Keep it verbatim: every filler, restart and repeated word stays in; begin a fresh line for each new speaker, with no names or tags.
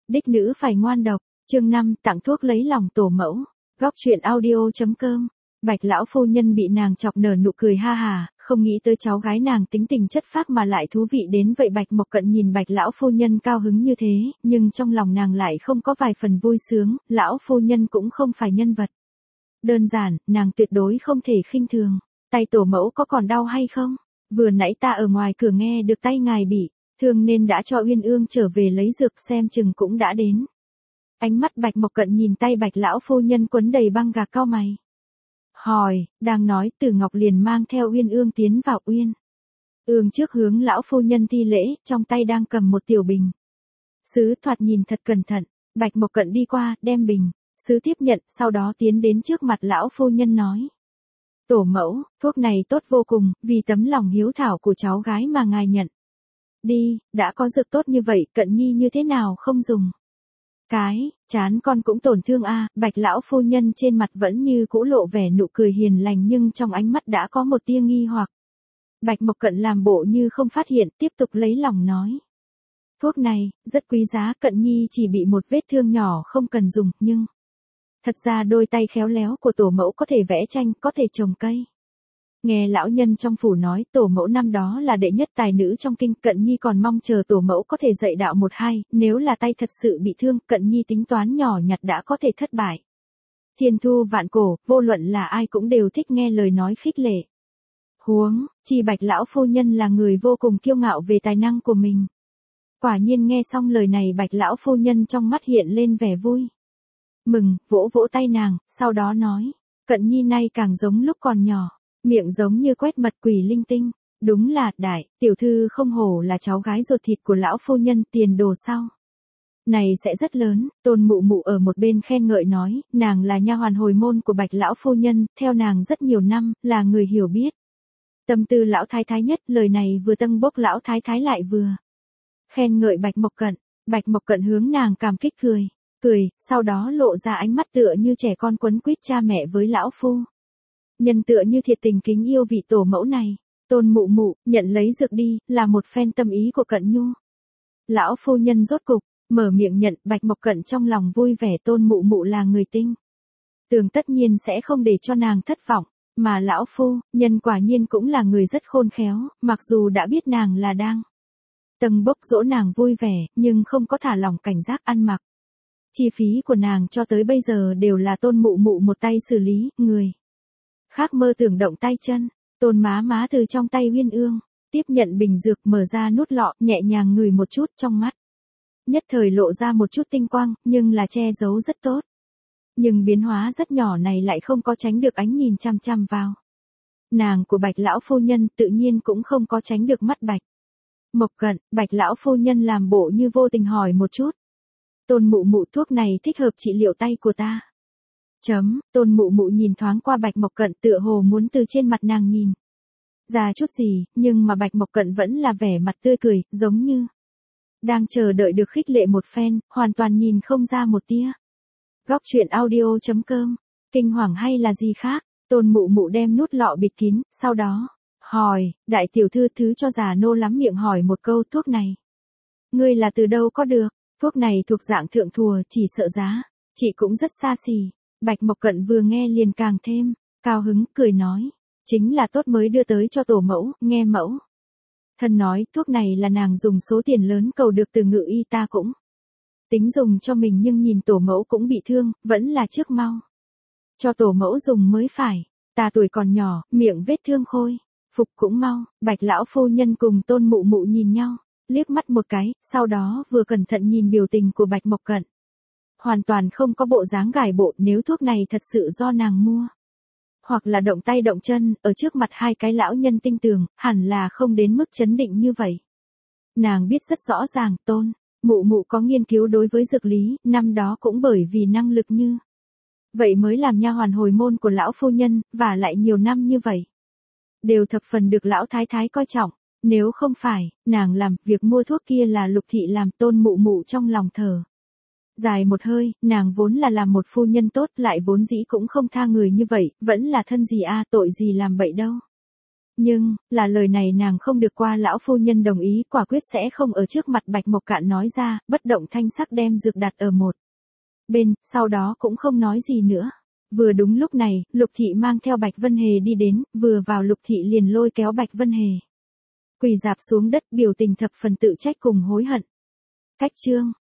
Đích nữ phải ngoan độc, chương năm, tặng thuốc lấy lòng tổ mẫu. Góc truyện audio.com. Bạch lão phu nhân bị nàng chọc nở nụ cười ha hà, không nghĩ tới cháu gái nàng tính tình chất phác mà lại thú vị đến vậy. Bạch Mộc Cận nhìn Bạch lão phu nhân cao hứng như thế, nhưng trong lòng nàng lại không có vài phần vui sướng, lão phu nhân cũng không phải nhân vật đơn giản, nàng tuyệt đối không thể khinh thường. Tay tổ mẫu có còn đau hay không? Vừa nãy ta ở ngoài cửa nghe được tay ngài bị thương nên đã cho Uyên Ương trở về lấy dược, xem chừng cũng đã đến. Ánh mắt Bạch Mộc Cận nhìn tay Bạch lão phu nhân quấn đầy băng gạc, cau mày. Hỏi, đang nói Tử Ngọc liền mang theo Uyên Ương tiến vào. Uyên Ương trước hướng lão phu nhân thi lễ, trong tay đang cầm một tiểu bình sứ, thoạt nhìn thật cẩn thận. Bạch Mộc Cận đi qua, đem bình sứ tiếp nhận, sau đó tiến đến trước mặt lão phu nhân nói. Tổ mẫu, thuốc này tốt vô cùng, vì tấm lòng hiếu thảo của cháu gái mà ngài nhận đi, đã có dược tốt như vậy, Cận nhi như thế nào không dùng? Cái, chán con cũng tổn thương a. Bạch lão phu nhân trên mặt vẫn như cũ lộ vẻ nụ cười hiền lành, nhưng trong ánh mắt đã có một tia nghi hoặc. Bạch Mộc Cận làm bộ như không phát hiện, tiếp tục lấy lòng nói. Thuốc này, rất quý giá, Cận nhi chỉ bị một vết thương nhỏ không cần dùng, nhưng thật ra đôi tay khéo léo của tổ mẫu có thể vẽ tranh, có thể trồng cây. Nghe lão nhân trong phủ nói, tổ mẫu năm đó là đệ nhất tài nữ trong kinh, Cận nhi còn mong chờ tổ mẫu có thể dạy đạo một hai, nếu là tay thật sự bị thương, Cận nhi tính toán nhỏ nhặt đã có thể thất bại. Thiên thu vạn cổ, vô luận là ai cũng đều thích nghe lời nói khích lệ. Huống chi Bạch lão phu nhân là người vô cùng kiêu ngạo về tài năng của mình. Quả nhiên nghe xong lời này, Bạch lão phu nhân trong mắt hiện lên vẻ vui mừng, vỗ vỗ tay nàng, sau đó nói. Cận nhi nay càng giống lúc còn nhỏ. Miệng giống như quét mật quỷ linh tinh. Đúng là, đại, tiểu thư không hổ là cháu gái ruột thịt của lão phu nhân, tiền đồ sau này sẽ rất lớn. Tôn mụ mụ ở một bên khen ngợi nói, nàng là nha hoàn hồi môn của Bạch lão phu nhân, theo nàng rất nhiều năm, là người hiểu biết tâm tư lão thái thái nhất. Lời này vừa tâng bốc lão thái thái lại vừa khen ngợi Bạch Mộc Cận. Bạch Mộc Cận hướng nàng cảm kích cười, cười, sau đó lộ ra ánh mắt tựa như trẻ con quấn quýt cha mẹ với lão phu nhân, tựa như thiệt tình kính yêu vị tổ mẫu này. Tôn mụ mụ, nhận lấy dược đi, là một phen tâm ý của Cận nhu. Lão phu nhân rốt cục mở miệng nhận. Bạch Mộc Cận trong lòng vui vẻ, tôn mụ mụ là người tinh tường, tất nhiên sẽ không để cho nàng thất vọng, mà lão phu nhân quả nhiên cũng là người rất khôn khéo, mặc dù đã biết nàng là đang tầng bốc dỗ nàng vui vẻ, nhưng không có thả lỏng cảnh giác ăn mặc. Chi phí của nàng cho tới bây giờ đều là tôn mụ mụ một tay xử lý, người khác mơ tưởng động tay chân. Tôn má má từ trong tay Uyên Ương tiếp nhận bình dược, mở ra nút lọ, nhẹ nhàng ngửi một chút, trong mắt nhất thời lộ ra một chút tinh quang, nhưng là che giấu rất tốt. Nhưng biến hóa rất nhỏ này lại không có tránh được ánh nhìn chăm chăm vào nàng của Bạch lão phu nhân, tự nhiên cũng không có tránh được mắt Bạch Mộc Cận. Bạch lão phu nhân làm bộ như vô tình hỏi một chút. Tôn mụ mụ, thuốc này thích hợp trị liệu tay của ta. Chấm, tôn mụ mụ nhìn thoáng qua Bạch Mộc Cận, tựa hồ muốn từ trên mặt nàng nhìn ra chút gì, nhưng mà Bạch Mộc Cận vẫn là vẻ mặt tươi cười, giống như đang chờ đợi được khích lệ một phen, hoàn toàn nhìn không ra một tia. Góc truyện audio.com. Kinh hoàng hay là gì khác? Tôn mụ mụ đem nút lọ bịt kín, sau đó hỏi, đại tiểu thư, thứ cho già nô lắm miệng hỏi một câu, thuốc này ngươi là từ đâu có được? Thuốc này thuộc dạng thượng thùa, chỉ sợ giá chị cũng rất xa xỉ. Bạch Mộc Cận vừa nghe liền càng thêm cao hứng, cười nói, chính là tốt mới đưa tới cho tổ mẫu. Nghe mẫu thân nói, thuốc này là nàng dùng số tiền lớn cầu được từ Ngự y, ta cũng tính dùng cho mình, nhưng nhìn tổ mẫu cũng bị thương, vẫn là trước mau cho tổ mẫu dùng mới phải. Ta tuổi còn nhỏ, miệng vết thương khôi phục cũng mau. Bạch lão phu nhân cùng tôn mụ mụ nhìn nhau, liếc mắt một cái, sau đó vừa cẩn thận nhìn biểu tình của Bạch Mộc Cận. Hoàn toàn không có bộ dáng gài bộ, nếu thuốc này thật sự do nàng mua, hoặc là động tay động chân, ở trước mặt hai cái lão nhân tinh tường, hẳn là không đến mức chấn định như vậy. Nàng biết rất rõ ràng, tôn mụ mụ có nghiên cứu đối với dược lý, năm đó cũng bởi vì năng lực như vậy mới làm nha hoàn hồi môn của lão phu nhân, và lại nhiều năm như vậy đều thập phần được lão thái thái coi trọng. Nếu không phải nàng làm việc mua thuốc kia là Lục thị làm. Tôn mụ mụ trong lòng thở dài một hơi, nàng vốn là làm một phu nhân tốt, lại vốn dĩ cũng không tha người như vậy, vẫn là thân gì a, tội gì làm bậy đâu. Nhưng, là lời này nàng không được qua lão phu nhân đồng ý, quả quyết sẽ không ở trước mặt Bạch Mộc Cạn nói ra, bất động thanh sắc đem dược đặt ở một bên, sau đó cũng không nói gì nữa. Vừa đúng lúc này, Lục Thị mang theo Bạch Vân Hề đi đến, vừa vào Lục Thị liền lôi kéo Bạch Vân Hề. Quỳ dạp xuống đất, biểu tình thập phần tự trách cùng hối hận. Cách chương